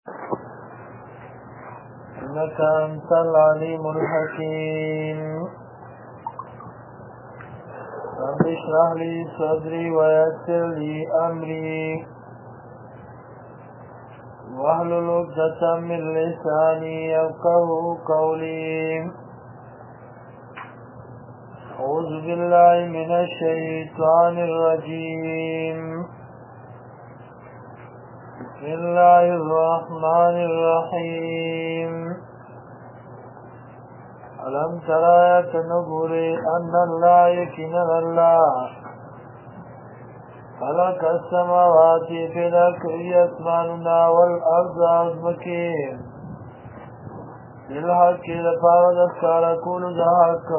إنك أنت العليم الحكيم رب اشرح لي صدري ويسر لي أمري واحلل عقدة من لساني يفقهوا قولي أعوذ بالله من الشيطان الرجيم بسم الله الرحمن الرحيم ألم ترى يتنبري أن الله يكن الله خلق السماوات في ذكر أسماننا والأرض عظمكين بالحق لفارد الساركون ذهك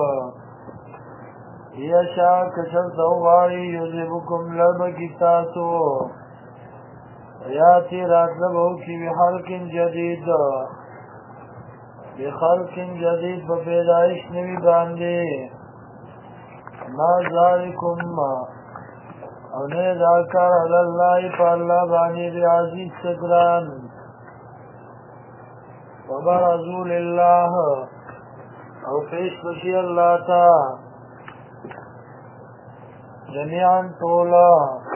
يشاء كشف دواري يذهبكم لبكتاسو وياتي راتبوك بخلق جديد بپیدائش نوی باندے ما ذالکم او نیداکار علاللہ پا اللہ بانی بعزیز سکران وبرزو للہ او پیش بشی اللہ تا جميعا طولا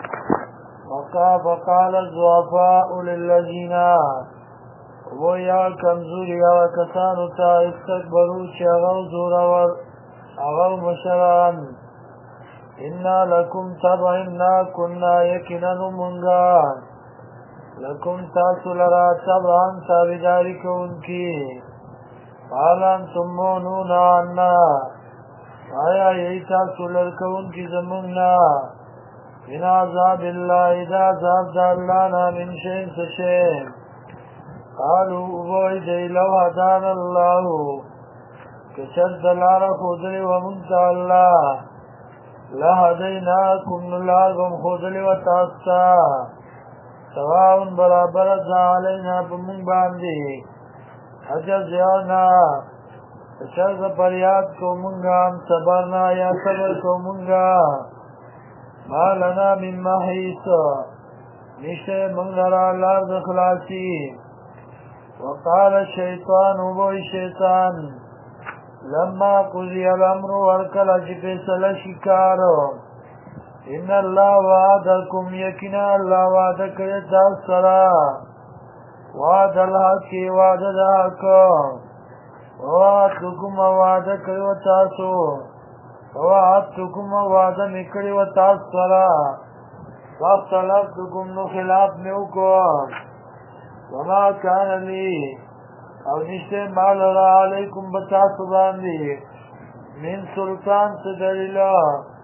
فقال الضعفاء للذين ويا كمزوري وكسانو تا استكبروا شغو زورور اغو مشران إنا لكم تبعنا كنا يكنا منغا لكم تاسلرا تبعا تابداري كونكي قال انتم مونون عنا آیا یہی تاسلر كونكي زمنا من عذاب الله إذا عذاب دالانا من شيء سشيء قالوا أبوئي لو هدانا الله كشد لارا خذلي ومنت الله لهديناكم نلاغم خذلي وتاسا سواء برابرت علينا بمن باندي حجز يانا شرط پریاد کو منگا ہم صبرنا یا صبر کو منگا ما لنا من محیص نشتے منگرا لارد خلاصی وقال الشیطان وبوی شیطان لما قضی الامر ورکل فیصل شکار ان اللہ وعدکم یکنا اللہ وعدک یتاثرا وعد الحق وعد الحق وعدتكم وعدك وتاسو وعدتكم وعد مکڑی وتاسرا فاختلفتكم نخلاف میوکم وما كان لي او نشتے مال را علیکم بتاسو باندی من سلطان سدلیلا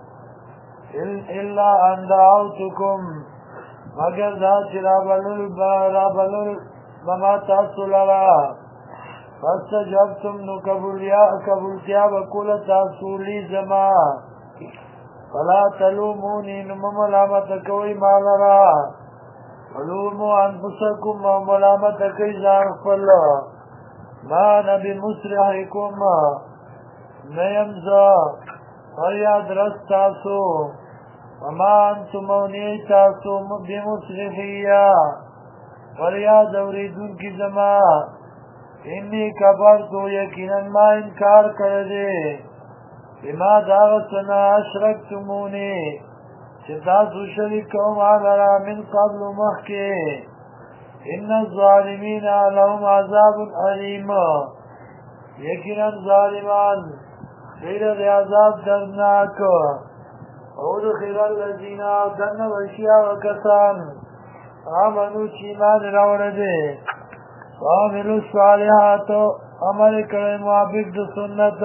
الا ان دعوتكم مگر دا چرابلل بما تاسو لرا فاستجبتم نو قبولتیا وکول تاسو لی زما فلا تلومونی نو ملامت کوئی مالرا ولوموا انفسکم و ملامت کوئی زان خپل ما نبی مسرحکم نیمزا فریاد رس تاسو وما انتم مونی تاسو بمسرحیا فریاد اوریدون کی زما انی کبرتو یقینا ما انکار کردے بما داغتنا اشرکتمونی چتاسو شرکو مالرا من قبل مخی ان الظالمین لهم عذاب علیم یقینا ظالمان غیر عذاب دردناک ادخل الذین دن وشیا وکسان آمنو چیمان روڑدے وعملوا الصالحات عمل کرے موافق دو سنت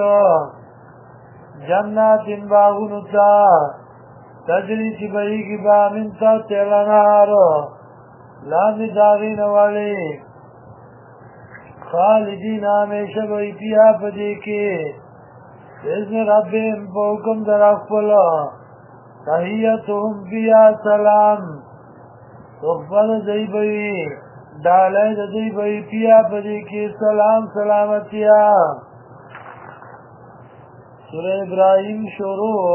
جنات باغنتا تجری چی بئی کی با من تحت الانہار لامی داغین والی خالدین ہمیشہ بئی پیا پدی کے اذن ربهم بحکم در اخفل تحییتهم پیا سلام تخفل دی بئی ڈالے دی بئی پیا پدی کے سلام سلامتیا سورہ ابراہیم شروع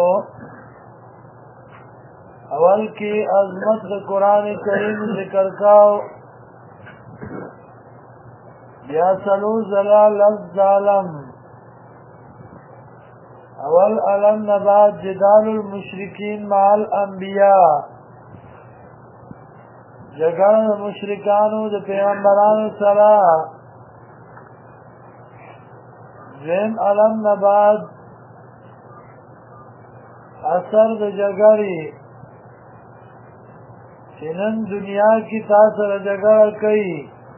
اول کی عظمت قرآن کریم ذکر کاؤ بیا سلو زلا لفظ ظالم اول علم نبات جدال المشرکین مع الانبیاء جگړه د مشرکانو د پیغمبرانو سره دویم علم نبات اثر د جګړې چې نن دنیا کې تاسو سره جګړه کوي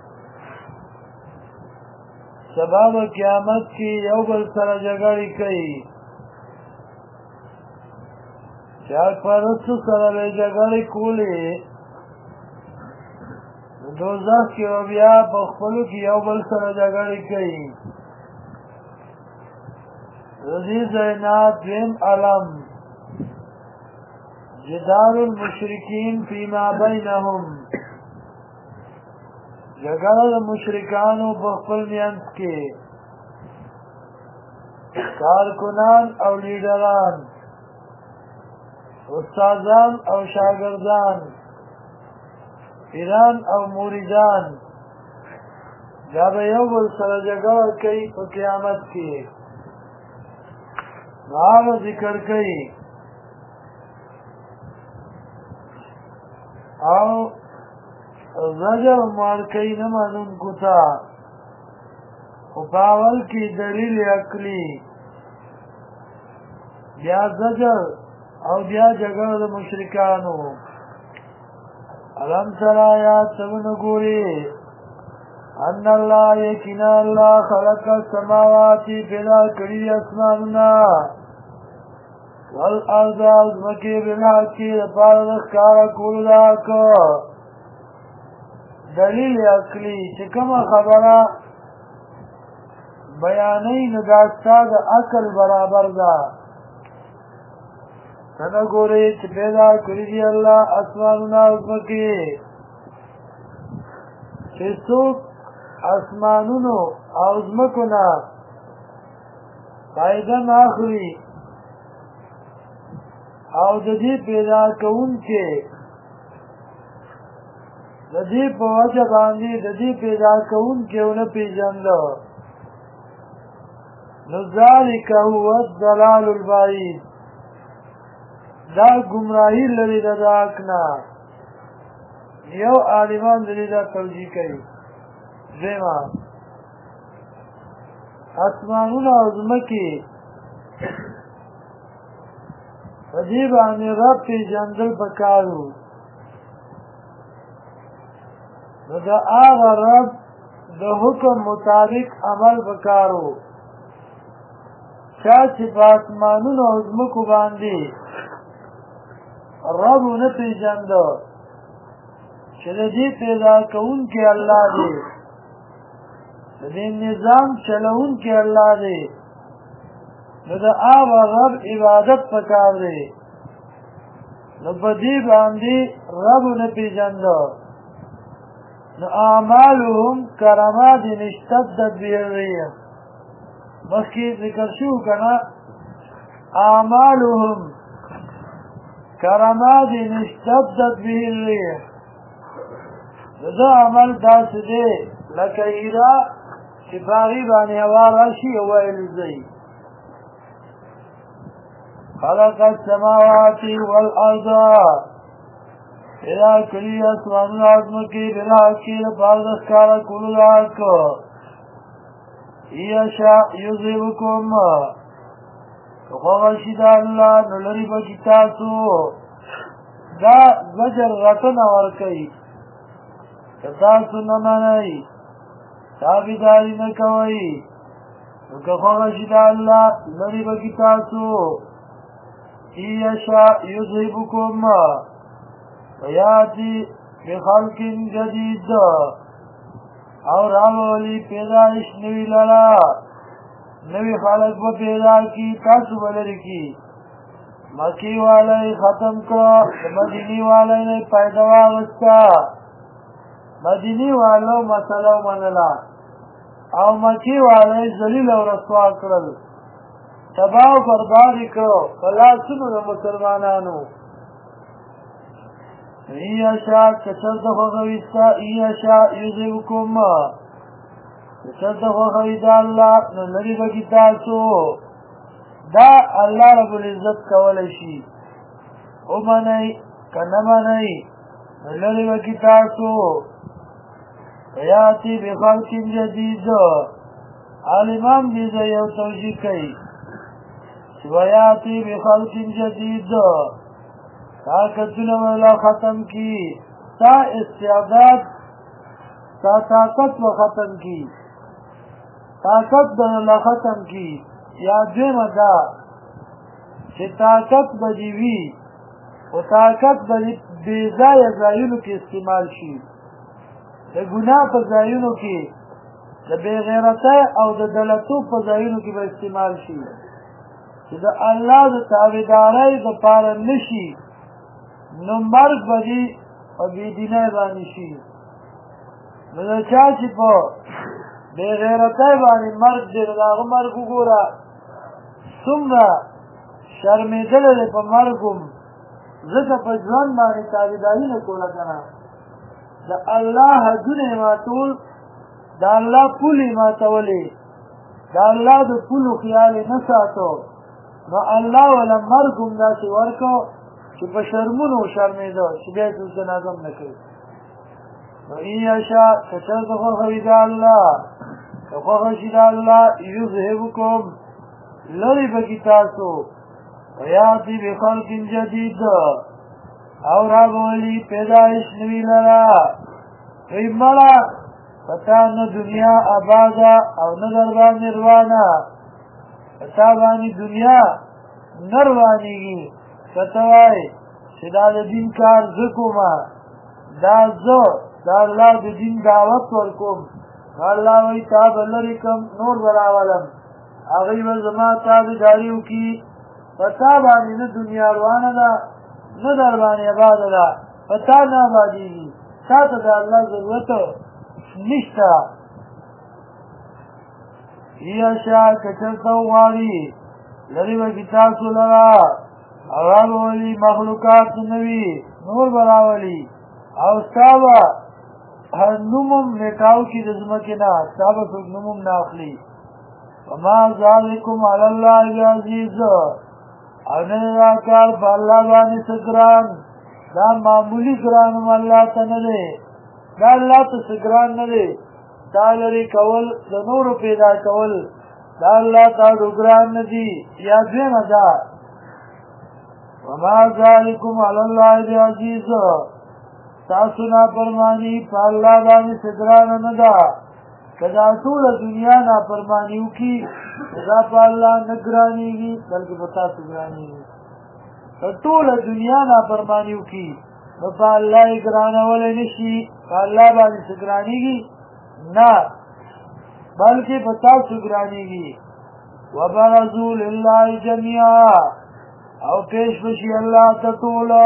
سبب قیامت کې یو بل سره جګړې کوي چا پرستو سره به جګړې کولې دوزخ کې بیا په خپلو کې یو بل سره جګړې کوي رضی زینات دویم علم جدال المشرکین فیما بینهم جګړه د مشرکانو په خپل منځ کې کارکنان او لیډران استادان او شاگردان پیران او مریدان دا به یو بل سره جګړه کوي په قیامت کې هغه ذکر کوي او زجر مارکی نمانون کتا و پاول کی دلیل عقلی بیا زجر او بیا جگر دا مشرکانو علم سر آیات سبن گوری ان اللہ یکینا اللہ خلق السماواتی پیدا کری اسماننا والارض ازمکی بالحقی دپار دخکارا کول داکو دلیل عقلی چې کومه خبره بیانې نو دا ستا د عقل برابر ده ته نه ګورې چې پیدا کړي دي الله اسمانونه او ځمکې چې څوک اسمانونو او ځمکو نه فایده نه اخلي او د دې پیدا کوونکي د دې په وجه باندې د دې پیدا کوونکي ونه پېژنده نو ذلک هو الضلال البعید دا ګمراهي لري د حق نه یو عالمان لري دا توجیه کوي دیمه اسمانونه او ځمکې په دې باندې رب پېژندل پکارو نو دا آغا رب دا حکم مطابق عمل بکارو چا چې په اسمانونو او ځمکو باندې رب ونه پېژنده چې د دې پیدا کوونکی الله دی د دې نظام چلوونکی الله دی نو د آغا رب عبادت پکار دی نو په دې باندې رب ونه پېژنده نو اعمالهم کرماد اشتدت به الريح مخکې ذکر شو کنه اعمالهم کرماد اشتدت به الريح دا عمل داسې دی لکه ایره چې په هغې باندې هوا راشي او ویلځي خلق السماوات والارض پیدا کړي اسمانونه او ځمکې بالحقې دپاره د ښکاره کولو د حق یشاء یذهبکم که خوښه شي د الله نو لرې به کي تاسو دا زجر غټنه ورکوي که تاسو نه منئ تابعداري نه کوئ نو که خوښه شي د الله لرې به کي تاسو یشاء یذهبکم ویاتی بخلق جدید او راولی پیدایش نوی لرا نوی خلق با پیدا کی تاسو بلر کی مکی والی ختم کرو مدینی والی نی پیدوا وستا مدینی والو مسئلو منلا او مکی والی ذلیل و رسوا کرل تباو بربادی کرو فلاسنو دا مسلمانانو ایشا کچر دخوغویستا ایشا یذهبکم چرته خوښوي د الله نو لرې به کي تاسو دا الله رب العزت کولی شي ومنئ که نه منئ نو لرې به کي تاسو ویاتي بخلق جدید عالمان دې ځای یو توجیه کوي چې ویاتي بخلق جدید طاقتونه ولا ختم کی تا استعداد تا طاقت و ختم کی طاقت ولا ختم کی یا دویمه دا چې طاقت به دې وي او طاقت به بې ځایه ځایونو کې استعمال شي د ګناه په ځایونو کې د بې غیرتۍ او د دلتوب په ځایونو کې به استعمال شي چې د الله د تابعدارۍ دپاره نه شي نو مرګ به دې په بېدینۍ باندې شي نو د چا چې په بې غیرتۍ باندې مرګ دی نو د هغه مرګ وګوره څومره شرمېدلی دی په مرګ هم ځکه په ژوند باندې تابعداري نه کوله که نه د الله حدونه یې ماتول د الله پولې یې ماتولې د الله د پولو خیال یې نه ساتو نو الله وله مرګ هم داسې ورکړو چې په شرمونو شرمېده چې بیا یې څوک جنازه هم نه کوي نو ان یشاء که چېرته خوښوي د الله که خوښه شي د الله یذهبکم لرې به کي تاسو ویاتي بخلق جدید او راغولي پیدایش نوی لرا وی مړه پتا نه دنیا آباده او نه در باندې روانه پتا باندې دنیا نه روانېږي که ته وایې چې دا د دین کار زه کومه دا زه د الله د دین دعوت ورکوم الله وایي تا به لرې کړم نور به راولم هغوی به زما تابعداري وکړي په تا باندې نه دنیا روانه ده نه در باندې آباده ده په تا نه آبادېږي تا ته د الله ضرورت نشته یشاء که چېرته وغواړي لرې به کي تاسو لره او راولي مخلوقات نوي نور به راولي او ستا به هر نوم هم میټاو کي د ځمکې نه ستا به څوک نوم هم نه اخلي وما ذلکم علی الله بعزیز او نه دا کار په الله باندې څه ګران دا معمولي ګران هم الله ته نه دی دا الله ته څه ګران نه دی دا لرې کول د نورو پیدا کول دا الله ته ګران نه دي یا دویمه ده وما ذلکم علی الله بعزیز تاسو نافرماني په الله باندې څه ګرانه نه ده که دا ټوله دنیا نافرماني وکړي دا په الله نه ګرانېږي بلکې په تاسو ګرانېږي که ټوله دنیا نافرماني وکړي نو په الله یې ګرانولی نه شي په الله باندې څه ګرانېږي نه بلکې په تاسو ګرانېږي وبرزوا لله جمیعا او پیش بشي الله ته ټوله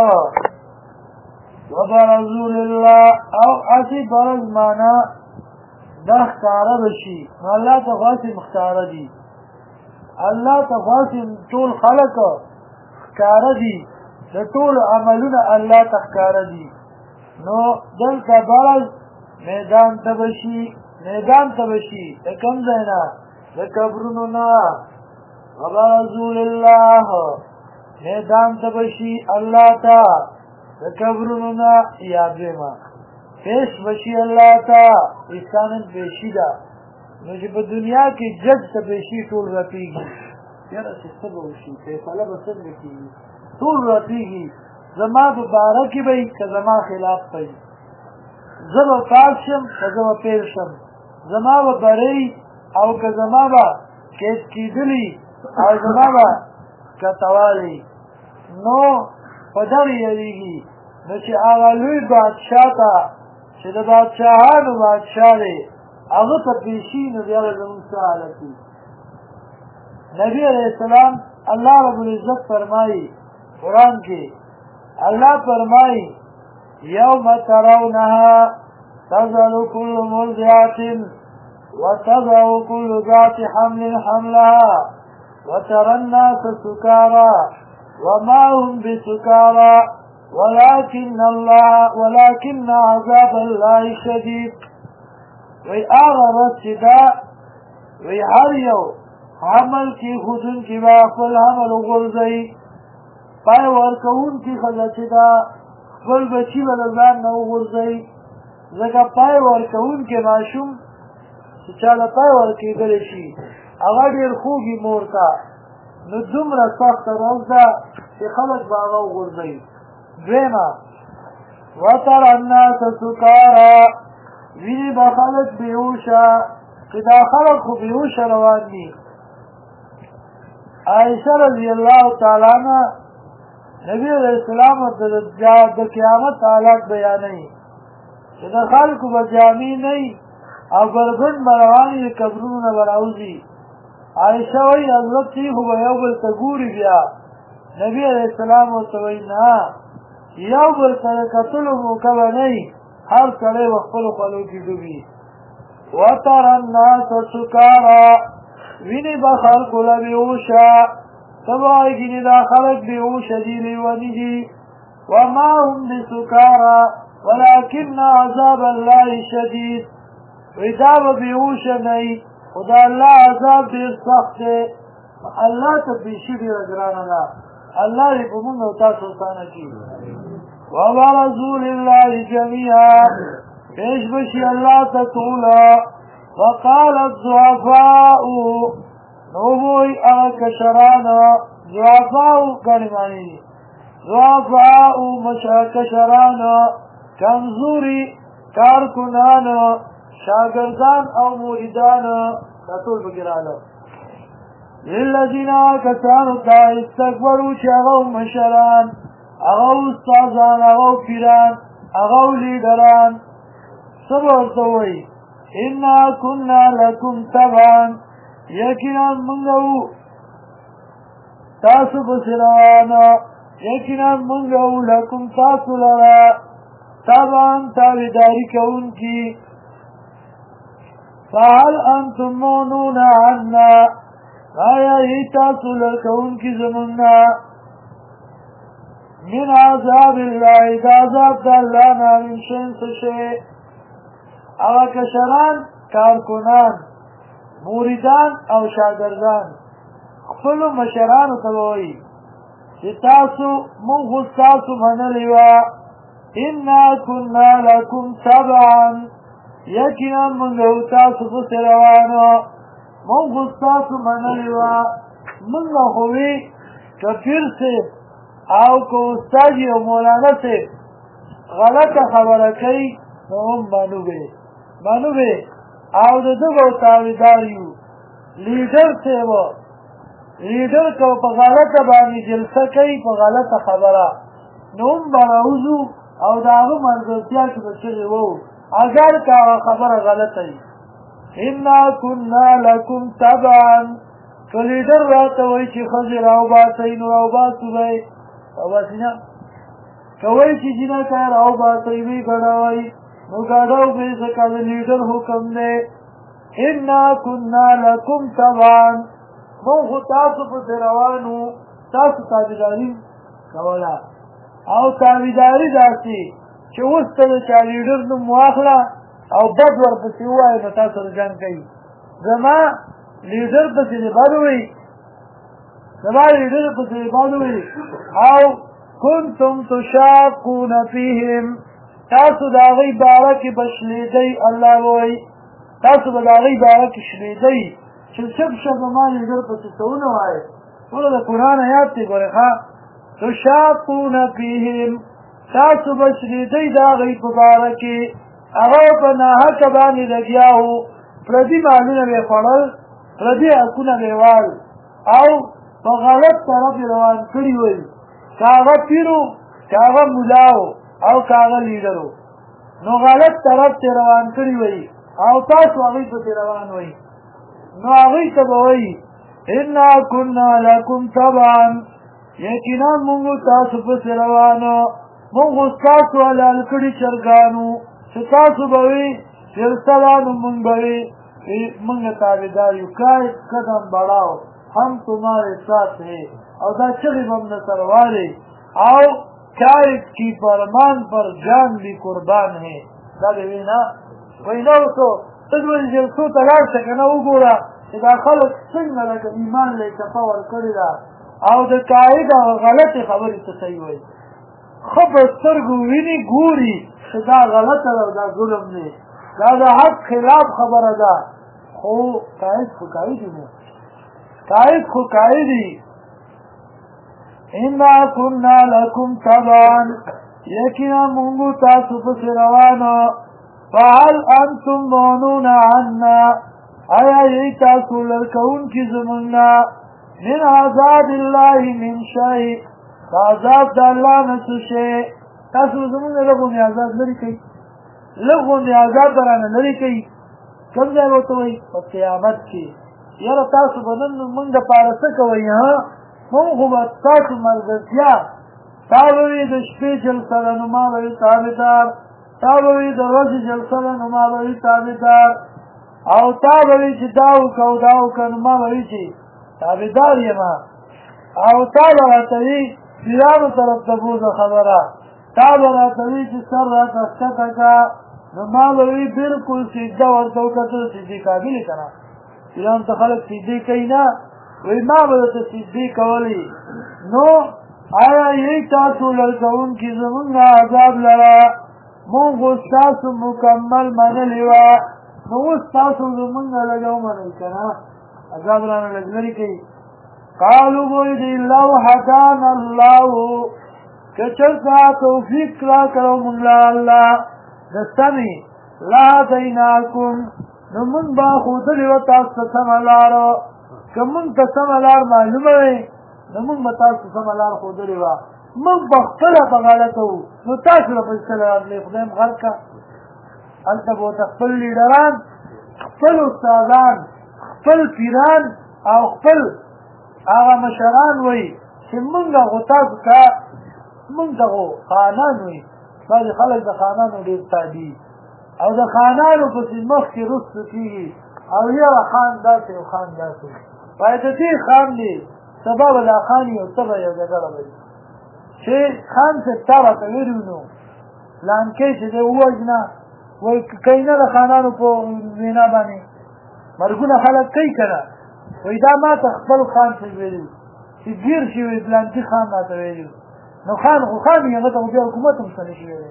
وبرزوا لله او اسی برز معنا دا ښکاره بشي نو الله ته خاصې مختاره دي الله ته خاصې ټول خلق ښکاره دي د ټولو عملونه الله ته ښکاره دي نو دلته برز میدان ته بشي د کوم ځای نه د قبرونو نه وبرزوا لله میدان ته بشي الله ته د قبرونو نه یا دویمه پیش بشي الله ته انسانن پیشي ده نو چې په دنیا کې جج ته پیشي ټول رپېږي یاره چې څه به وشي فیصله به څنګه کېږي ټول رپېږي زما په باره کې به که زما خلاف کوي زه به پاک شم که زه به پیل شم زما به بری او که زما به کیس کېدلي او زما به کتوالی نو په دغې یېرېږي نو چې هغه لوی بادشاه ته چې د بادشاهانو بادشاه دی هغه ته پیشي نو بیا به زمونږ څه حالت وي نبی علیه السلام الله رب العزت فرمایي قرآن کې الله فرمایي یوم ترونها تذهل كل مرضعة وتضع كل ذات حمل حملها وترى الناس سكارى وما هم بسكارى ولكن عذاب الله شديد وی آغا رد چی دا وی هر یو حمل کی خودن کی با خپل حمل غرزی پای ورکون کی خدا چی دا خپل بچی بلزان نو غرزی زکا پای ورکون کی ماشوم چی چالا پای ورکی گلشی اغا دیر خوگی مورتا نو دومره سخت روز ده چې خلک به هغه وغورځوي. دویمه وتر الناس سکارا ویني به خلک بېهوشه چې دا خلک خو بېهوشه روان دي. عایشه رضی الله تعالی عنها نبی علیه السلام د قیامت حالات بیانوي چې د خلکو به جامې نه وي او بربند به روان وي قبرونو نه به راوځي. عائشہ وی حضرت تی خو یو بل ته ګوري بیا نبی علیہ السلام ورته وی نه یو بل سره کتلو موقع به نه وي هر سړی به خپلو خولو کې ډوبي. وترى الناس سکارا ویني به خلکو له بېهوشه ته به وایې ګینې دا خلک بېهوشه دي لیوني دي. وما هم بسکارا ولكن عذاب الله شدید وی دا به بېهوشه نه وي خدا اللہ عذاب دیر سخت ہے. اللہ تبیشی دیر اگرانا لا اللہ ری پمونگ اوتا سلطانہ کی. وَبَرَزُوا لِلَّهِ جَمِيعًا پیش بشی اللہ تطولا. وَقَالَ الضُّعَفَاءُ نوبوئی اغکشرانا ضعفاء کلمانی ضعفاء کشرانا کمزوری کارکنانا شاگردان او موریدان تطول بگرانا للذین کسانو تا استکبرو چه اغاو مشران اغاو استازان اغاو پیران اغاو لیدران سبورتوی انا کننا لکم تبعان یقینا منگو تاسو بسروانا یقینا منگو لکم تاسو لرا تبعان تابداری کون کی فهل انتم مونون عنا آیا ہی تاسو لرکون کی زمنا من عذاب اللہ دا عذاب دا اللہ نا من شین سشے. اغا کشران کارکنان موریدان او شاگردان خپلو مشرانو تبوئی چی تاسو من خود تاسو منلیوا انا کننا لکم تبعا یقینا منگو تاسو بسروانو من خود تاسو منلیوا منگو خوی کپیر سے او کو استاجی او مولانا سے غلط خبره کئی نو هم مانو بے او دو گو تاویداریو لیڈر سے وہ لیڈر کو پا غلط بانی جلسه کئی پا غلط خبره نو هم براوزو او داغو منظرتیا کی بچگی وو اگر کا خبر غلط ہے. انا کننا لکم تبعا که لیڈر راتا وی چی خزی راو باتی نو راو باتو بای راو باتی نا که وی چی جنا که راو باتی بی گڑاوی نو گڑاو بی سکا لیڈر حکم دے. انا کننا لکم تبعا من خود تاسو پس روانو تاسو تابداری کولا او تابداری داسی چې اوس ته د چا لیډر نوم واخله او بد ورپسې ووایه نو تاسو سره جنګ کوي. زما لیډر پسې دې بد ووایي او کنتم تشاقون فیهم تاسو د هغوی باره کې به شلېدئ. الله ووایي تاسو به د هغوی باره کې شلېدئ چې چپ شه زما لیډر پسې څه ونه وایې. ټوله د قرآن آیات دی ګورې ښه. تشاقون فیهم تاسو بشریدی دا غی پبارکی اغا پا ناحق بانی لگیا ہو پردی مالون بے خوڑل پردی حقون بے وال او پا غلط طرف روان کری ہوئی کاغا پیرو کاغا ملاو او کاغا لیڈرو نو غلط طرف تی روان کری ہوئی او تاسو اغی پا تی روان ہوئی نو اغی تبوئی انا کننا لکم تبعا یقینا منگو تاسو پس روانو من غستاسو علال کڑی چرگانو ستاسو بوی سرسلانو من بوی منگ تابداریو کائد قدم بڑاو ہم تمہارے ساتھ ہے او دا چغی بم نصروالے او کائد کی فرمان پر جان بھی قربان ہے. دا بیوی نا وی نو تو ته دوی جلسو ته لاړ شه که نه وګوره چې دا خلک څنګه لکه ایمان له یې چپه ورکړې ده او د قاعد هغه غلطې خبرې ته صحیح وایي ښه په سترګو ویني ګوري چې دا غلطه ده او دا ظلم دی دا د حق خلاف خبره ده خو قاعد خو قاعد دی قاعد خو قاعد دی انا كنا لكم تبعا یقینا مونږ تاسو پسې روانو فهل انتم مغنون عنا آیا یې تاسو لرکوونکي زمونږ من عذاب الله من شيء عذاب د الله نه څه شی تاسو زمونږ لږ غوندې عذاب لرې کوي لږ غوندې عذاب درانه لرې کوي کوم ځای ورته وایي په قیامت کې یاره تاسو به نن مونږ دپاره څه کوئ مونږ خو به ستاسو ملګرتیا تا به وي د شپې جلسه ده نو ما به وي تابعدار تا به وي د ورځې جلسه ده نو ما به وي تابعدار او تا به وي چې دا وکړه او دا وکړه نو ما به وي چې تابعدار یم او تا به راته وي پیرانو طرف ته بوځه خبره تا به راته وي چې سر راته ښکته کړه نو ما به وي بلکل سجده ورته وکړه ته د سجدې قابل یې که نه پیرانو ته خلک سجدې کوي نه وی ما به درته سجدې کولی نو آیا یې تاسو لړکوونکي زمونږ عذاب لره مونږ خو ستاسو مکمل منلې وه نو اوس تاسو زمونږ لږه ومنئ که نه عذاب رانه لږ لرې کوي قالو بوی دی لو هدانا الله که چرته توفیق راکړو مونږ له الله د سمې لهدیناکم نو مونږ به ښودلې وه تاسو ته سمه لاره که مونږ ته سمه لار معلومه وی نو مونږ به تاسو سمه لار ښودلې وه مونږ به خپله په غلطه وو نو تاسو به په څه راتلې خدای م غر کړه هلته به ورته خپل لیډران خپل استادان خپل پیران او خپل هغه مشران وی چې مونږ خو تاسو ته مونږ ته خو خانان وی بعضې خلک د خانانو ډېر تابي او د خانانو پسې مخکې رستو کېږي او یاره خان داسې او خان داسې باید د دې خان دی سبا به دا خان یو څه به یو جګړه به چې خان صاحب تا راته ویلي نو لانکۍ چې دی ووژنه وایي کوي نه د خانانو په وینا باندې مرګونه خلک کوي که نه وایي دا ما ته خپل خان صاحب ویلي چې ګیر شي وایي فلانکي خان راته ویلي نو خان خو خان یې هغه ته خو بیا حکومت هم څه نه شي ویلی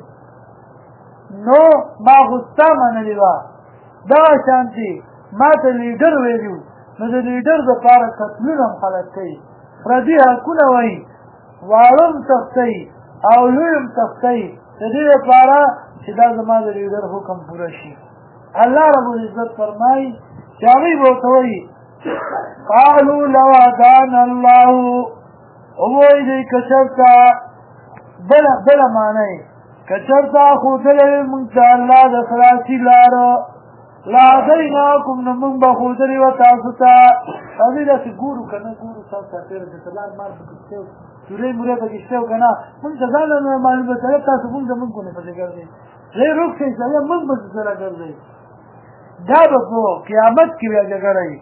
نو ما خو ستا منلې وه دغه شانتې ما ته لیډر ویلي نو د لیډر دپاره قتلونه هم خلک کوي پردي حقونه وایي واړه هم تښتئ او لوی هم تښتئ د دې لپاره چې دا زما د لیډر حکم پوره شي الله رب العزت فرمایي چې هغوی به ورته وایي قالو لو هدانا الله ووایي دی که چېرته بله معنی که چېرته ښودلی مونږ ته الله د خلاصي لاره لهدیناکم نو مونږ به ښودلې وه تاسو ته هغوی داسې ګورو که نه ګورو تاسو چاپېره چې لار مار پکې شته سورې مرې پکې شته که نه مونږ ته ځان نه معلومه سره تاسو مونږ زمونږ کونې پسې ګرځئ لې روک شئ سره مونږ پسې سره ګرځئ دا به په قیامت کې بیا جګړه وي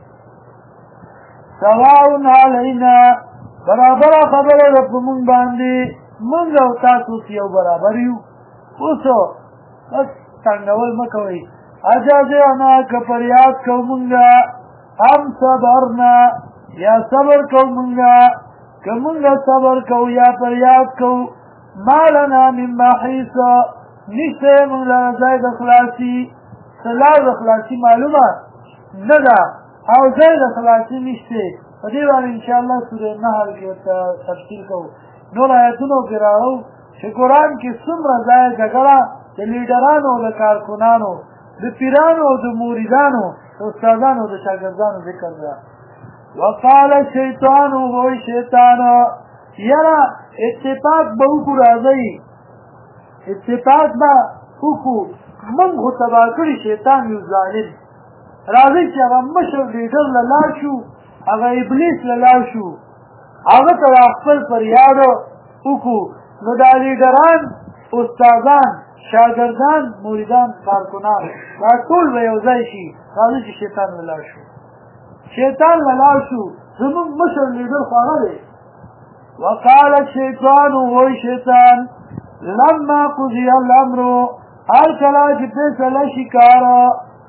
سواء علینا برابره خبره ده په مونږ باندې مونږ او تاسو یو برابر یو اوسو بس څنګهول مه کوئ اجازهنا که فریاد کو مونږه هم صبرنا یا صبر کو مونږه که مونږه صبر کو یا فریاد کو ما لنا من محیص نشته مونږ لره ځای د خلاصي څه لار د خلاصي معلومه نه ده او ځای د خلاصي نشته په دې باندې انشاءالله سورې نحل کې ورته تفصیل کوو نور آیتونو کې راغلو چې قرآن کې څومره ځای جګړه د لیډرانو او د کارکنانو د پیرانو او د موریدانو د استادانو او د شاګردانو ذکر ده وقال شیطان وای شیطان یاره اتفاق به وکړو راځئ اتفاق به وکړو موږ خو تباه کړي شیطان یو ظالم راځئ چې هغه مشر لیډر له لاړ شو هغه ابلیس له لاړ شو هغه ته خپل فریاد وکړو نو دا لیډران استادان شاگردان موریدان کارکنان دا ټول به یو ځای شي راځي چې شیطان له لاړ شو شیطان له لاړ شو زموږ مشر لیډر خو هغه دی وقال الشیطان وای شیطان لما قضي الامر هر کله چې فیصله شي کاره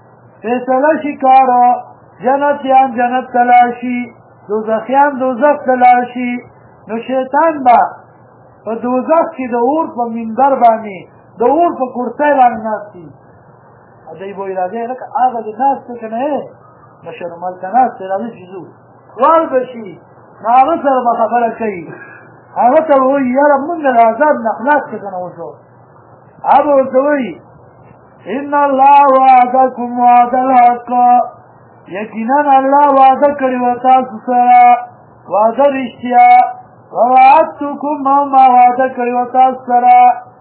فیصله شي کارو جنتیان جنت تلاشي دوزخیان دوزخ تلاشي نو شیطان با په دوزخ کې د اور په منبر باندې د اور په کرسۍ باندې ناستي دوی به وایي راځئ لکه هغه د ناست دی که نه مشر ملکه ناست دی راځئ چې ځو وال به شي نو هغه سره به خبره کوي هغه ته به وایي یاره مونږ د عذاب نه خلاص کړه که نه وشو هغه به ورته وایي ان الله وعدکم وعد الحق یقینا الله وعده کړې وه تاسو سره وعده رښتیا ووعدتکم او ما وعده کړې وه تاسو سره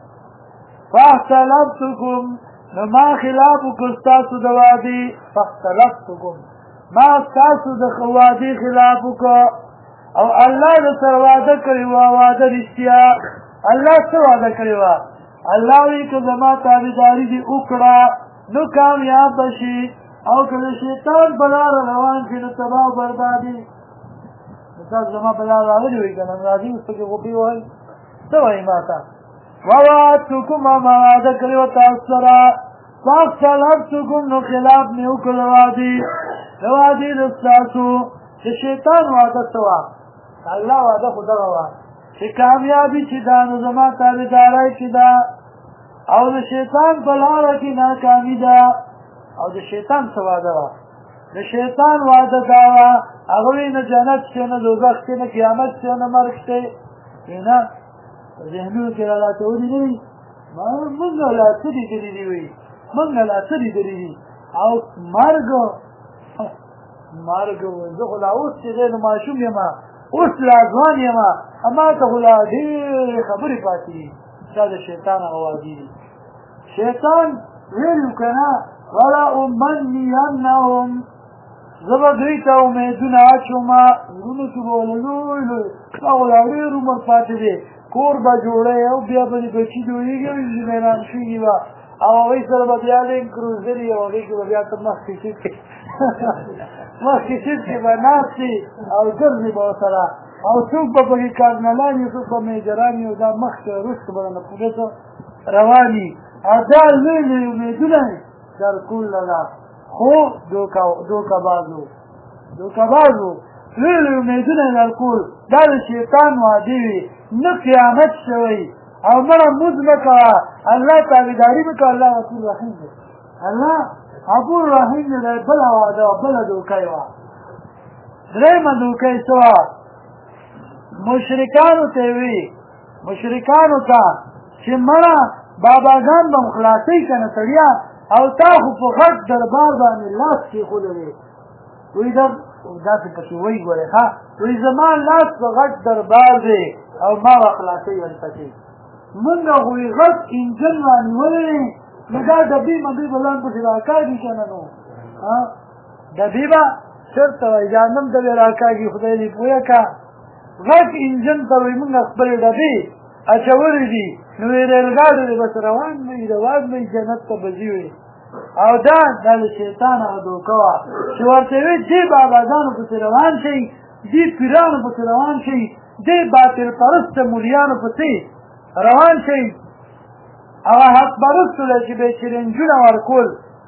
فاختلفتکم نو ما خلاف وکړ ستاسو د وعدې فاختلفتکم ما ستاسو د وعدې خلاف وکړ او الله د سره وعده کړې وه وعده رښتیا الله څه وعده کړې وه الله وایي که زما تابعداري دې وکړه نو کامیاب به شي او که د شیطان په لاره روان شي نو تباه او بربادي نو تاسو زما په لاره راغلي وئ که نه راځي اوس پکې غوپې وهئ څه وایي ما ته ووعدتکم ما وعده کړې وه تاسو سره فاختلفتکم نو خلاف مې وکړ د وعدې د وعدې د ستاسو چې شیطان وعده څه وه الله وعده خو دغه وه چې کامیابي چې دا نو زما تابعدارۍ کې ده او د شیطان په لاره کې ناکامي ده او د شیطان څه وعده وه د شیطان وعده دا وه هغه وایي نه جنت شته نه دوزخ شته نه قیامت شته نه مرګ شته نه ذهنونو کې را راچولي نه وي مونږ لا څه لیدلي دي وایي مونږ لا څه لیدلي دي او مرګ زه خو لا اوس چې دی نو ماشوم یم اوس لا ځوان یم اما ته خو لا ډېرې خبرې پاتې دي دا د شیطان هغه وعدې دي شیطان ویلو که نه ولا امنینهم زه به دوی ته امیدونه اچومه زړونو کې به وله لوی لوی دا خو لا ډېر عمر پاتې دی کور به جوړی او بیا به دې بچي جوړېږي او انجینران شوي به او هغوی سره به بیا لینک کروزري او هغوی کې به بیا ته مخکې سیټ کې مخکې سیټ کې به ناست وي او ګرځي به ورسره او څوک به پکې کارنلان وي څوک به میجران وي او دا مخکې وروسته به نه پولیسو روان وي او دا لوی لوی امیدونه در کله خو دوکهبازو لوی لوی امیدونه در کول دا د شیطان وعدې وي نه قیامت شوی او مړه مونځ مه کوه الله تابعداري مه کوه الله غفور رحیم دی الله غفور رحیم دی بله وعده وه بله دوکه یې وه درېیمه دوکه یې څه وه مشرکانو ته وي مشرکانو ته چې مړه باباګان به م خلاصوي که نه سړیا او تا خو په غټ دربار باندې لاس کېښودلی وایي داسې پکې وایي ګورې ښه وایي زما لاس په غټ دربار دی او ما به خلاصوي ورپسې مونږ خو یې غټ انجن رانیولی نو دا ډبې مبې به لاندې پسې راکاږي که نه نو ډبې به چېرته وایي جهنم ته به راکاږي خدای دې پوهه که غټ انجن ته وایي مونږ خپلې ډبې اچولې دي نو یې ریلګاډی دی بس روان به یې جنت ته به ځي وي او دا د شیطان هغه دوکه وه چې ورته وایي دې باباګانو پسې روان شئ دې پیرانو پسې روان شئ دې باطل پرسته مولیانو پسې روان شئ هغه حق پرستو له چې به یې چلنجونه ورکول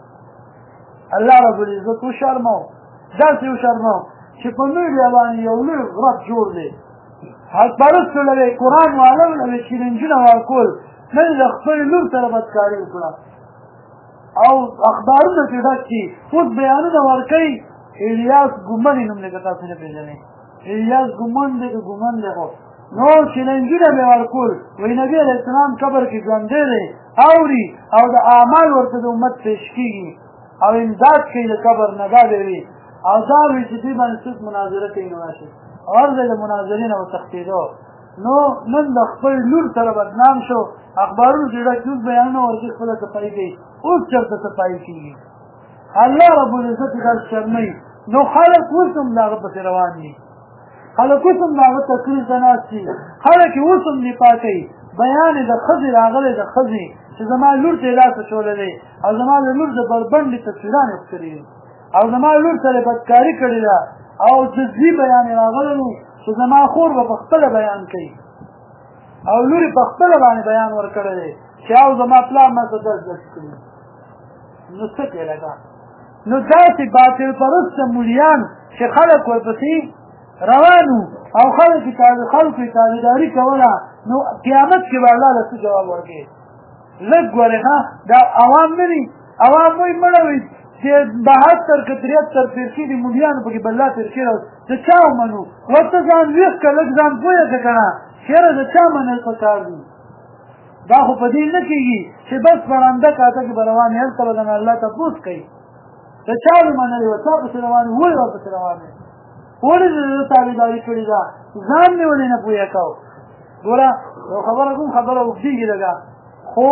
الله رب العزت وشرمو داسې وشرمو چې په میډیا باندې یو لوی غرب جوړ دی حق پرستو له قرآن والو له چلنجونه ورکول نن د خپلې لور سره بدکاري وکړه او اخبارونه چې ډک دي اوس بیانونه ورکوي الیاس ګومن یې نوم دی که تاسو نه پېژنئ الیاس ګومن دی که ګومن دی خو نو چلنجونه مې ورکول وایي نبي علیه السلام قبر کې ژوندی دی اوري او د اعمال ورته د امت پیش کېږي او امداد کوي د قبر نه دا به وي او دا وي چې دوی باندې څوک مناظره کوي نو راشي هر ځای د مناظرې نه وتښتېدو نو نن د خپل لور سره بدنام شو اخبارونو چې ډک اوس بیانونه ورکوي خپله صفایي کوي اوس چېرته صفایي کېږي الله رب العزت یې داسې شرموي نو خلک اوس هم د هغه پسې روان دي خلک اوس هم د هغه تقریر ته ناست دي خلک یې اوس هم دفاع کوي بیان یې د ښځې راغلی د ښځې چې زما لور ته یې لاس اچولی دی او زما د لور د بربنډې تصویران یې ښکلي دي او زما لور سره بدکاري کړې ده او جزوي بیان یې راغلی دی چې زما خور به په خپله بیان کوي او لور یې په خپله باندې بیان ورکړی دی چې او زما پلار ما ته درس کړي نو څه کوې لکه نو داسې باطل پرسته ملیان چې خلک ورپسې روانو او خلکو یې تابعداري کوله نو قیامت کې به الله له څه جواب ورکوي لږ ګورې ښه دا عوام نه دي عوام وایي مړه وي چې 72 که 73 فرقې دي ملیانو پکې به الله فرقې د چا ومنو ورته ځان ویښ که لږ ځان پوهه که که نه چېرې د چا منل پکار دي دا خو په دې نه کېږي چې بس برنده کاته کې به روان یې هلته به د الله تپوس کوي د چا مې منلې وه چا پسې روان وي ولې ورپسې روان وي ولې د ده تابعداري کړې ده ځان مې ولې نه پوهه کو ګوره یو خبره کوم خبره اوږدېږي لږه خو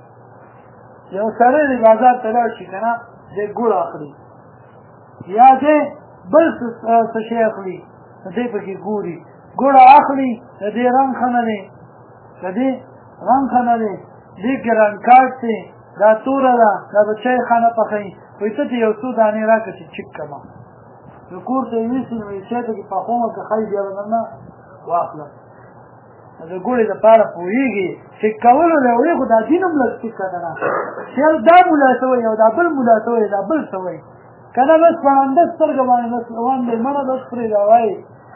یو سړی د بازار ته لاړ شي که نه دی ګوړ اخلي یا دی بل څه شی اخلي نو دی پکې ګوري ګوړه اخلي د دې رنګ ښه نه دی د دې رنګ ښه نه دی دې کې رنګ کاټ دی دا توره ده دا د چای خانه پخوي وایي ته یو څو دانې راکړه چې چک کړمه نو کور ته یې یوسي نو وایي چای پکې پخومه که ښایي بیا به نه واخلم د ګوړې دپاره پوهېږي چې کولو دی وایي خو دا دین هم لږ ټیکه ده نه چې دا ملا څه وایي او دا بل ملا څه وایي دا بل څه وایي که نه بس په ړنده سترګه باندې بس روان دی مړه بس پرېږده وایي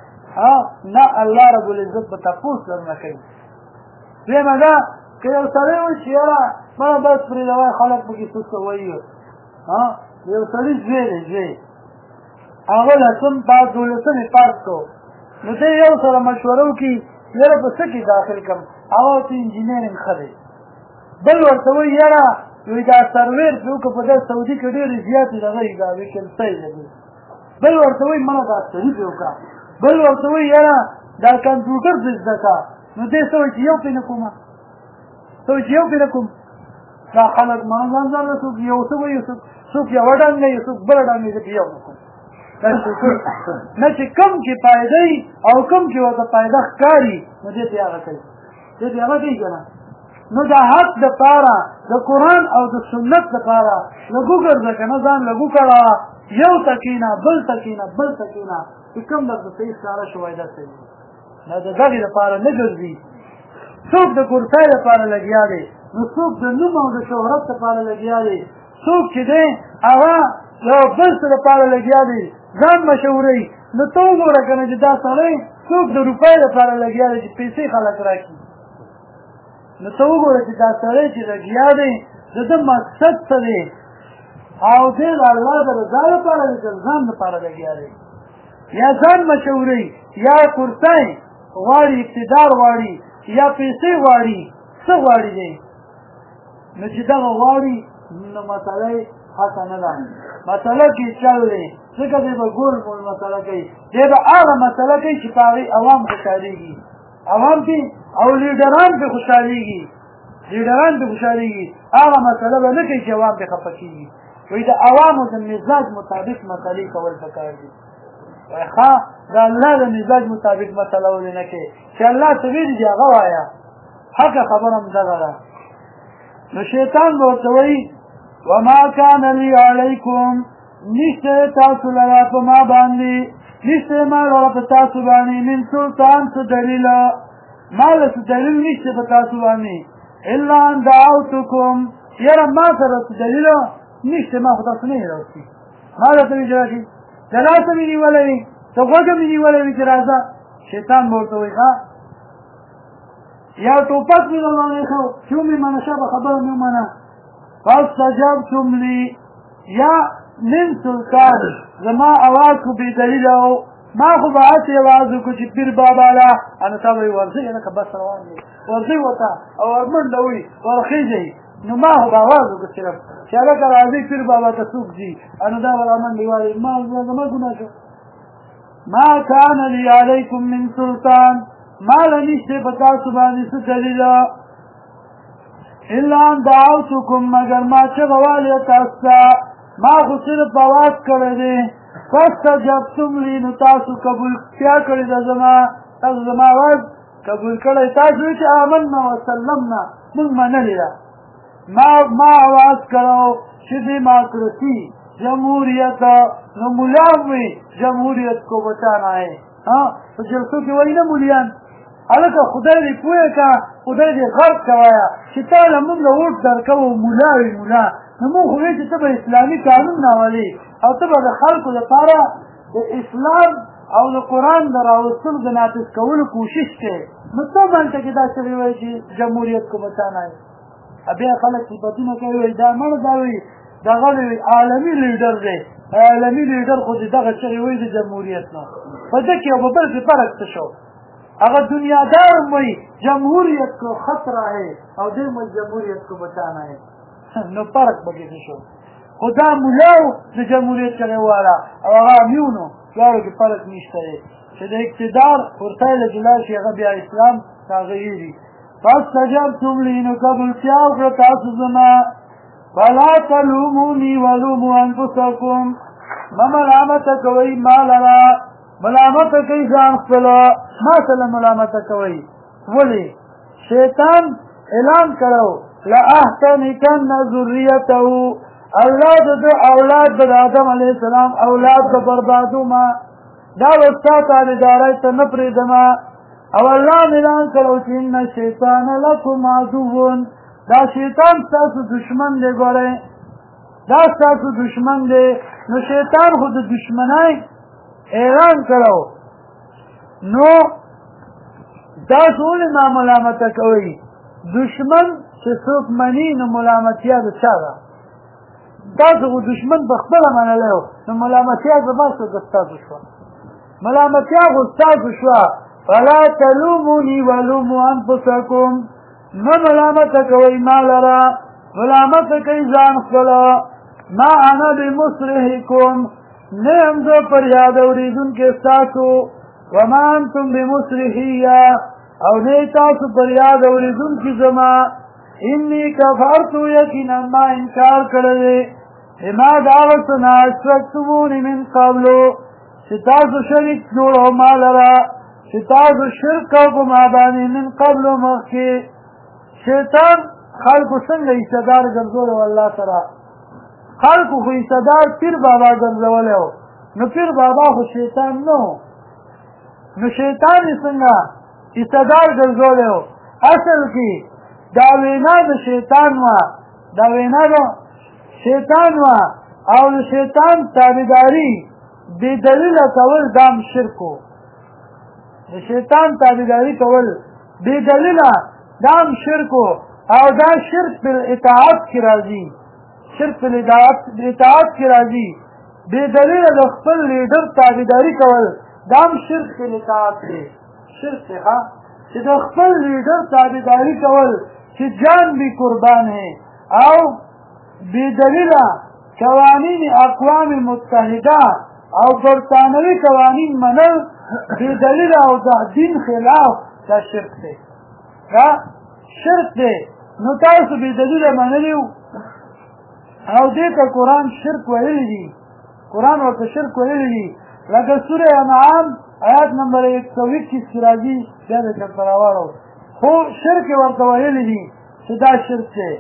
نه الله رب العزت به تپوس درنه کوي دویمه ده که یو سړی وایي چې یاره مړه بس پرېږده وایي خلک پکې څه څه وایي د یو سړي زوی دی زوی هغه لسم پاس 12مې پاس کړو نو دی یو سره مشوره وکړي یاره په څه کې داخل کړم هغه ورته انجینرینګ ښه دی بل ورته وایي یاره وایي دا سرویر چې وکړه په دا سعودي کې ډېرې زیاتې دغه دا ویکنسۍ دی بل ورته وایي مړه دا صحیح پې وکړه بل ورته وایي یاره دا کمپیوټر دې زده کړه نو دی څه وایي چې یو پې نه کومه څه وایي چې یو پې نه کوم دا خلک ځان ځانله څوک یو څه وایي څوک یوه ډنګ دی څوک بله ډنګ دی ځکه یو نه کوم نه چې کم کې فایده او کم کې ورته فایده ښکاري نو دې ته هغه کوي دې ته هغه کوي که نه نو د حق دپاره د قرآن او د سنت دپاره لږ وګرځه که نه ځان لږ وکړه یو ته کښېنه بل ته کښېنه بل ته کښېنه چې کوم درته صحیح ښکاره شو وایي دا صحیح نه د دغې دپاره نه ګرځي څوک د کرسۍ دپاره لګیا دی نو څوک د نوم او د شهرت دپاره لګیا دی څوک چې دی هغه یو بل څه دپاره لګیا دی ځان مشهورئ نو ته وګوره که نه چې دا سړی څوک د روپۍ دپاره لګیا دی چې پیسې خلک راکړي نو ته وګوره چې دا سړی چې لګیا دی د ده مقصد څه دی او دی د الله د رضا لپاره دی که ځان لپاره لګیا دی یا ځان مشهورئ یا کرسۍ غواړي اقتدار غواړي یا پیسې غواړي څه غواړي دی نو چې دغه غواړي نو مسله یې حقه نه ده مسله کې چل دی ځکه دی به ګول مول مسله کوي دی به هغه مسله کوي چې په هغې عوام خوشحالېږي عوام پې او لیډران پې خوشحالېږي لیډران پې خوشحالېږي هغه مسله به نه کوي چې عوام پې خفه کېږي وایي د عوامو د مزاج مطابق مسلې کول پکار دي وایي ښه د الله د مزاج مطابق مسله ولې نه کوې چې الله څه ویلي دي هغه وایه حقه خبره هم دغه ده نو شیطان به ورته وایي وما كان لي عليكم نشته تاسو لرا په ما باندې نشته ما لرا په تاسو باندې من سلطان څه دلیل ما له څه دلیل نشته په تاسو باندې الا ان دعوتكم یاره ما سره څه دلیل نشته ما خو تاسو نه راوستي ما درته ویل راشي د لاسه مې نیولی وي د غوږه مې نیولی وي چې راځه شیطان به ورته وایي ښه یا ټوپک مې در باندې ایښو چې ومې منه شابه خبره مې ومنه فاستجبتم لي یا من سلطان زما اواز خو بې دلیله و ما خو به هسې اواز وکړو چې پیر بابا له انو تا به یې ورځئ لکه بس روان دی ورځئ ورته او ورمنډه وي ورخېږئ نو ما خو به اواز وکړو صرف چې هلکه راځئ پیر بابا ته څوک ځي انو دا به رامنډې وایي ما زما ګناه شو ما کان لي علیکم من سلطان ما له نشته په تاسو باندې څه دلیله الا ان دعوتكم مگر ما چغه والې تاسو ته ما خو صرف اواز کړی دی فاستجبتم لي نو تاسو قبولتیا کړې ده زما تاسو زما اواز قبول کړی تاسو وایئ چې آمنا وسلمنا موږ منلې ده ما اواز کړو چې دیماکراسي جمهوریت نو ملا وي جمهوریت کو بچانا ہے په جلسو کې وایي نه مولیان هلکه خدای دې پوهه که خدای دې غرق کوایه چې تا له موږ له ووټ درکوو ملا وي ملا نو موږ خو وایو چې ته به اسلامي قانون راولې او ته به د خلکو لپاره د اسلام او د قرآن د راوستلو د نافذ کولو کوشش کوې نو ته مالته کې دا سړی وایي چې جمهوریت کو بچانا ہے بیا خلک صفتونه کوي وایي دا مړ دا وایي دغه عالمي لیډر دی عالمي لیډر خو دغه چغې وایي د جمهوریت نه په ده کې او په بل کې فرق څه شو هغه دنیادار وایي جمهوریت کو خطره ہے او دې وایي جمهوریت کو بچانا ہے نو فرق پکې څه شو خو دا ملاو د جمهوریت چغې والا او هغه امیونو دواړو کې فرق نشته دی چې د اقتدار ورته له جلا شي هغه بیا اسلام تغییري فاستجبتم لي نو قبلتیا وکړه تاسو زما فلا تلوموني ولوموا انفسكم ما ملامته کوئ ما لرا ملامته کوي ځان خپله ما سره ملامته کوئ ولې شیطان اعلان کړو لاحتنکن ذریته الله د اولاد د آدم علیه السلام اولاد د بربادو ما دا وستا تابعدارۍ ته نه پرېږدم او الله اعلان کړو چې ان الشیطان لکم عدو دا شیطان ستاسو دشمن دی ګورئ دا ستاسو دشمن دی نو شیطان خو د دشمنۍ اعلان کړو نو تاسو ولې ما ملامته کوئ دشمن چې څوک مني نو ملامتیا د چا ده تاسو خو دشمن په خپله منلی و نو ملامتیا زما څه د ستاسو شوه ملامتیا خو ستاسو شوه فلا تلوموني ولوموا انفسکم نه ملامته کوئ ما لره ملامته کوئ ځان خپله ما انا بمصرخکم نه یم زه فریاد اورېدونکی ستاسو وما انتم بمصرخیه او نه تاسو فریاد اورېدونکي زما انی کفرتو یقینا ما انکار کړی بما د هغه څه نه اشرکتموني من قبلو چې تاسو شریک جوړو ما لره چې تاسو شرک او په ما باندې من قبلو مخکې شیطان خلکو څنګه حصهدار ګرځولی و الله سره خلکو خو حصهدار پیر بابا ګرځولی و نو پیر بابا خو شیطان نه و نو شیطان یې څنګه حصهدار ګرځولی و اصل کې دا وینا د شیطان وه دا وینا د شیطان وه او د شیطان تابعداري بې دلیله کول دا هم شرک و د شیطان تابعداري کول بې دلیله دا هم شرک و او دا شرک په اطاعت کې راځي شرک په اطاعت کې راځي بې دلیله د خپل لیډر تابعداري کول دا هم شرک په اطاعت کې شرک دی ښه چې د خپل لیډر تابعداري کول چې جان بھی قربان ہے او بے دلیلہ قوانین اقوام متحدہ او برطانوی قوانین منل بے دلیلہ او دا دین خلاف دا شرک دے دا شرک دے نو تاسو بے دلیلہ منلیو او دیتا قرآن شرک ویلی دی قرآن ورطا شرک ویلی دی لکه سورہ انعام آیات نمبر 121 کی راځي بیا د چرتراوارو خو شرک ورته ویلی دي چې دا شرک دی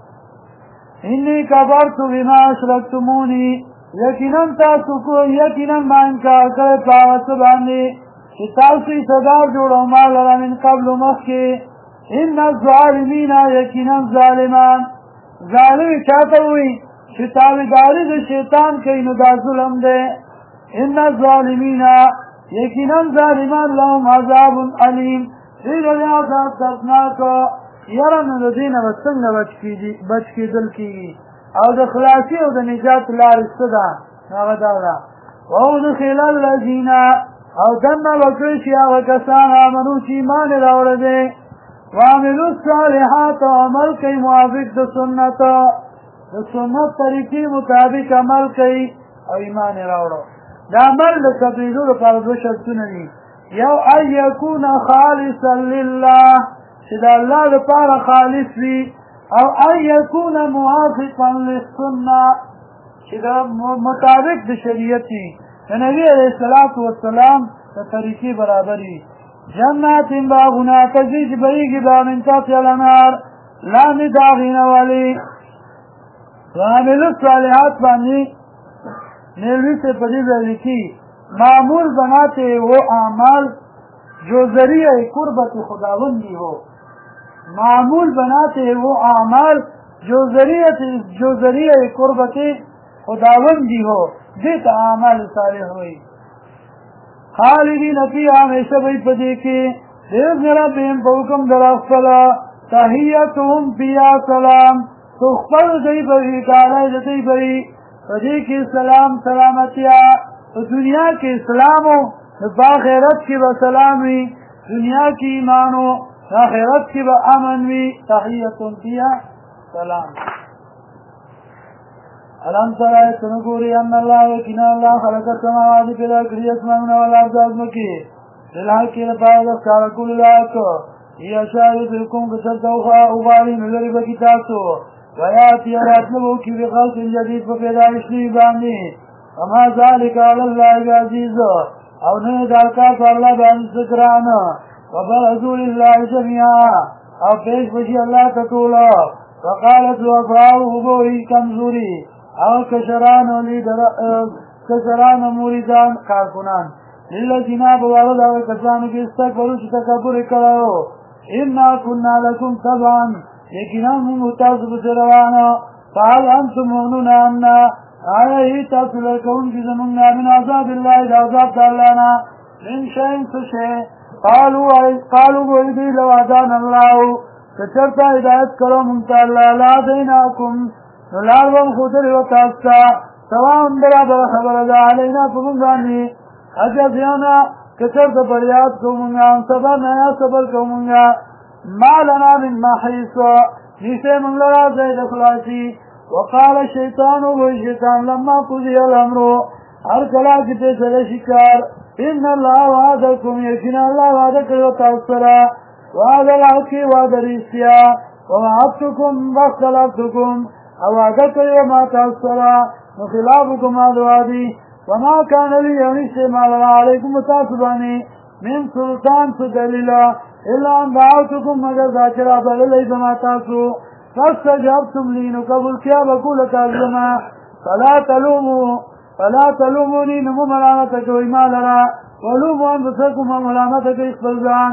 انی کفرت بما اشرکتموني یقینا تاسو کو یقینا ما انکار کړی په هغه څه باندې چې تاسو یې صدار جوړو ما لره من قبل مخکې ان الظالمین یقینا ظالمان ظالم چاته وي چې تابعداري د شیطان کوي نو دا ظلم دی ان الظالمین یقینا ظالمان لهم عذاب علیم دیگه عذاب دردناک یاره نو د دې نه به څنګه بچ کېدل کېږي او د خلاصي او د نجات لارې څه ده نو هغه دا ده وادخل الذین او دننه به کړی شي هغه کسان آمنو چې ایمان یې راوړی دی وعملوا الصالحات او عمل کوي موافق د سنت طریقې مطابق عمل کوي او ایمان یې راوړو د عمل د قبلېدو لپاره دوه شرطونه دي یو ان یکون خالصا لله چې د الله لپاره خالص وي او ان یکون موافقا للسنه چې د مطابق د شریعت وي د نبي علیه الصلاة والسلام د طریقې برابر وي جنات باغونه تجري چې بهیږي به من تحتها الانهار لاندې د هغې نه ولي وعملوا الصالحات باندې نیلوی سے پدی ذلکی معمول بناتے وہ اعمال جو ذریعہ قربت خداوندی ہو معمول بناتے وہ اعمال جو ذریعہ قربت خداوندی ہو دیتا اعمال صالح ہوئی خالدین فیہا ہمیشہ بھئی پدے کے بإذن ربهم بحکم در اخفلا تحیتهم فیہا سلام تخفل دی بری کالائی دی بری پدے کے سلام سلامتیا دنیا کے اسلامو باخیرت کی بسلامی دنیا کی ایمانو باخیرت کی با امن وی تحیتهم فیہا سلام علم ترائے تنگوری ان اللہ وکنا اللہ خلق السماوات پیدا کری اسمانونا والارض ازمکی للحق کی رفاظ اخکارکول لائکو یہ اشاری بلکم کسر توخوا اغاری نظری بکتاسو ویاتی وراتنبو کی بخلق جدید پا پیدایش نوی باندی وما ذالک علی اللہ بعزیز او نوی دالکات اللہ بانی سکرانا وبرزو للہ جميعا او پیش بشی اللہ تطولا وقالت وفاؤه بوئی کمزوری او کشران موریدان کارکنان للذین بوارد او کسانو کی استکبرو چی تکبر کرو انا کننا لکم تبعا لیکن ہم متاثب سروانا فعل انتم مؤمنون امنا آیا ہی تاثل لکون کی زماننا من عذاب اللہ عذاب دالانا من شئین سشے قالوا بوئیدی لو عدان اللہ کچرتا ہدایت کرو منتا اللہ لا دیناکم نلالوان خودر و تاستا سوان برابر خبر دا علینا پمنگانی اجازیانا کچرتا پریاد کومنگا صبر نیا صبر کومنگا ما لنا من محیص جیسے من لرا زید خلاصی وقال الشیطان و الشیطان لما قضی الامرو ہر کلا کتے سر شکار ان اللہ وعدکم یکن اللہ وعدکر و تاثرا وعد الحق وعد الرسیا ووعدتکم واختلفتکم وعدکر و ما تاثرا وخلافکم آدوادی وما كان لي يمشي ما لنا عليكم متاثباني من سلطان سدليلا إلا أن دعوتكم مگر ذاكرا بللي بما تاسو فاستجابتم لي نقبل كيا بقول كاظلما فلا تلوموني نمو ملامتك وما لنا ولوموا أنفسكم وملامتك إخبرزان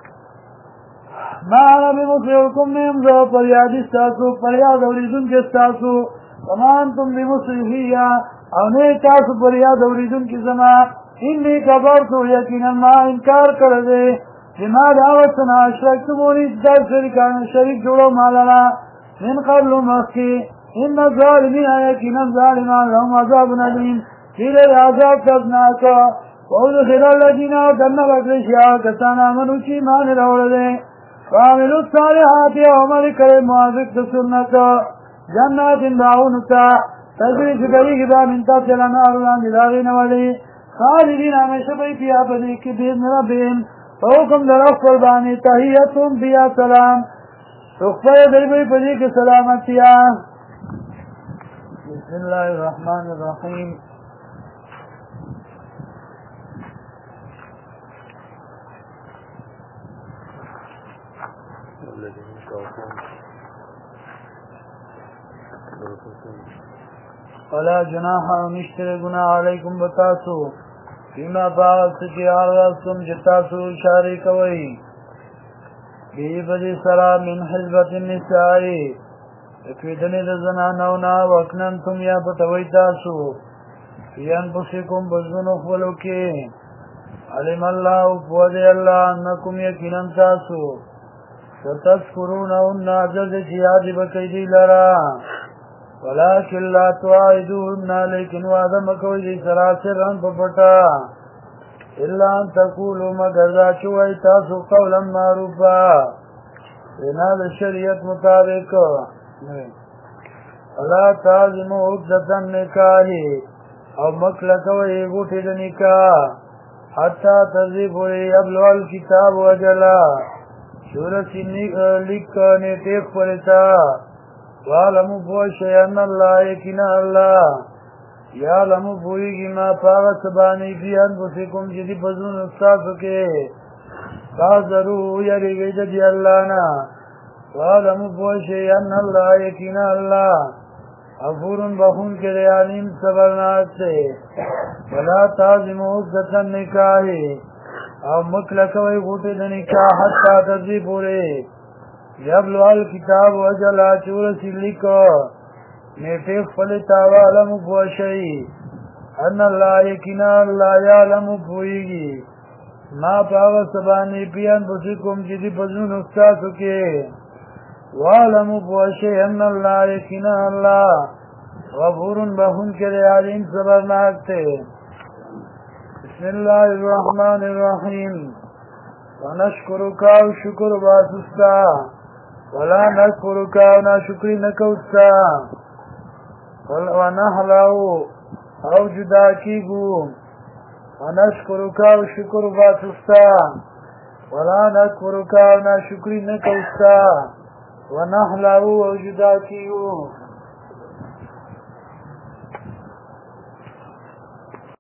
ما أنا بمصركم من ذو فرياد استاسو فرياد أريدون كستاسو وما أنتم بمصرخيا او نے تاسو پر یاد اوریدون کی زما انی کبرتو یقینا ما انکار کردے بما دعوتنا اشرکتمونی در شریک جوڑو مالانا من قبل مخی ان الظالمین یقینا ظالمان لهم عذاب علیم پھر عذاب دردناکا وادخل الذین دن بکرشیا کسانا منو چی مان روڑے وعملوا الصالحات وعمل کرے موافق سنت جنات دعونتا تجری چکری کتا منتا چلا نارلان دلاغین والی خالدین ہمیشہ بھئی پیا پدی کی بیدن ربین حکم در اخفر بانی تحییتم بیا سلام اخفر دی بھئی پدی کی سلامتیا بسم اللہ الرحمن الرحیم ولا جناح نشتر گناہ علیکم بتاسو فیما باغت کی آغازتم جتاسو اشاری کوئی بی بدی سرا من حزبت النسائی اکویدنی دزنانونا وکننتم یا پتوی تاسو فی انفسکم بزن اخولو کی علم اللہ فوضی اللہ انکم یکنن تاسو ستذکرون عجز جیاد بکیدی لرا ولكن لا تواعدون لیکن وعدہ مکوئی دی سراسران پپٹا الا ان تقولوا مگر دا چوائی تاسو قولا معروفا بناد شریعت مطابق ولا تعظموا عقدة النکاح او مکلکوئی گوٹی دا نکاح حتی تذیبوا ابلو الكتاب وجلا شورسی لکھ نیٹیک پرتا وَعَلَمُ بُوَشَيْ أَنَّ اللَّهَ يَكِنَ اللَّهِ يَعْلَمُ بُوئِگِ مَا پاغت بانی فی انفسکم جدی بزن استاسو کے فَاحْذَرُوهُ یریگئی دی اللہ نا وَعَلَمُ بُوَشَيْ أَنَّ اللَّهَ يَكِنَ اللَّهِ غفور بخون کے دے علیم صبرناک سے وَلَا تَعْزِمُوا عُقْدَةَ النِّکَاحِ او مکلکوئی غوٹی دا نکاح حتی تذیب پورے یبلو الکتاب وجلا چورسی لکو نیٹیخ فلتاو علم پوشئی ان اللہ یکینا اللہ یعلم پوئیگی ما پاو سبانی پیان بسکم جدی بزن اختاسو کے وعلم پوشئی ان اللہ یکینا اللہ غفور بخون کرے علیم صبرناک تے بسم اللہ الرحمن الرحیم ونشکرک و شکر باسستا ولا نشکرک و ناشکری نکوستا ونحلو او جدا کی گو ونشکرک و شکر باسستا ولا نشکرک و ناشکری نکوستا ونحلو او جدا کی گو